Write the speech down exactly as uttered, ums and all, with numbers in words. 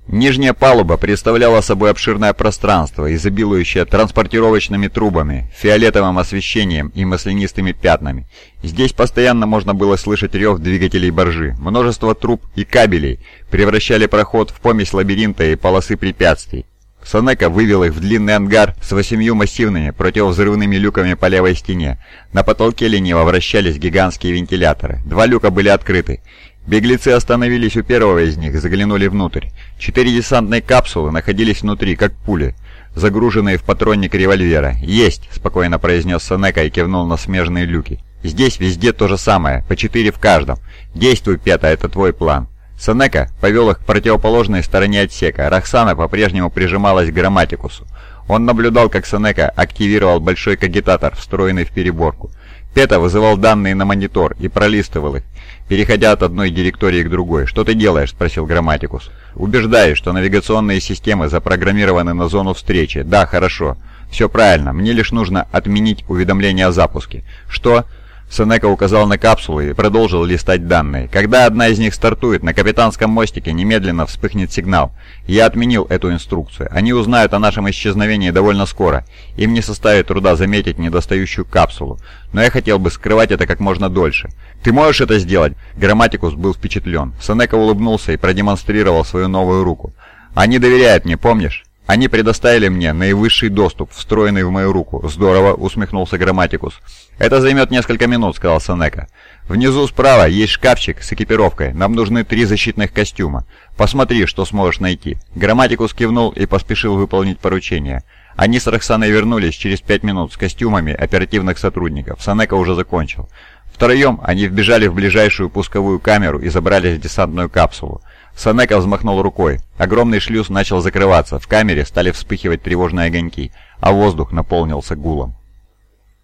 Нижняя палуба представляла собой обширное пространство, изобилующее транспортировочными трубами, фиолетовым освещением и маслянистыми пятнами. Здесь постоянно можно было слышать рев двигателей баржи. Множество труб и кабелей превращали проход в помесь лабиринта и полосы препятствий. Сенека вывел их в длинный ангар с восемью массивными противовзрывными люками по левой стене. На потолке лениво вращались гигантские вентиляторы. Два люка были открыты. Беглецы остановились у первого из них, заглянули внутрь. Четыре десантные капсулы находились внутри, как пули, загруженные в патронник револьвера. «Есть!» — спокойно произнес Сенека и кивнул на смежные люки. «Здесь везде то же самое, по четыре в каждом. Действуй, Пета, это твой план». Сенека повел их к противоположной стороне отсека. Роксана по-прежнему прижималась к Грамматикусу. Он наблюдал, как Сенека активировал большой кагитатор, встроенный в переборку. Пета вызывал данные на монитор и пролистывал их, переходя от одной директории к другой. «Что ты делаешь?» — спросил Грамматикус. «Убеждаюсь, что навигационные системы запрограммированы на зону встречи. Да, хорошо. Все правильно. Мне лишь нужно отменить уведомление о запуске». «Что?» Сенека указал на капсулы и продолжил листать данные. «Когда одна из них стартует, на капитанском мостике немедленно вспыхнет сигнал. Я отменил эту инструкцию. Они узнают о нашем исчезновении довольно скоро. Им не составит труда заметить недостающую капсулу. Но я хотел бы скрывать это как можно дольше. Ты можешь это сделать?» Грамматикус был впечатлен. Сенека улыбнулся и продемонстрировал свою новую руку. «Они доверяют мне, помнишь? Они предоставили мне наивысший доступ, встроенный в мою руку». «Здорово», — усмехнулся Грамматикус. «Это займет несколько минут», — сказал Сенека. «Внизу справа есть шкафчик с экипировкой. Нам нужны три защитных костюма. Посмотри, что сможешь найти». Грамматикус кивнул и поспешил выполнить поручение. Они с Роксаной вернулись через пять минут с костюмами оперативных сотрудников. Сенека уже закончил. Втроем они вбежали в ближайшую пусковую камеру и забрались в десантную капсулу. Сенека взмахнул рукой. Огромный шлюз начал закрываться. В камере стали вспыхивать тревожные огоньки, а воздух наполнился гулом.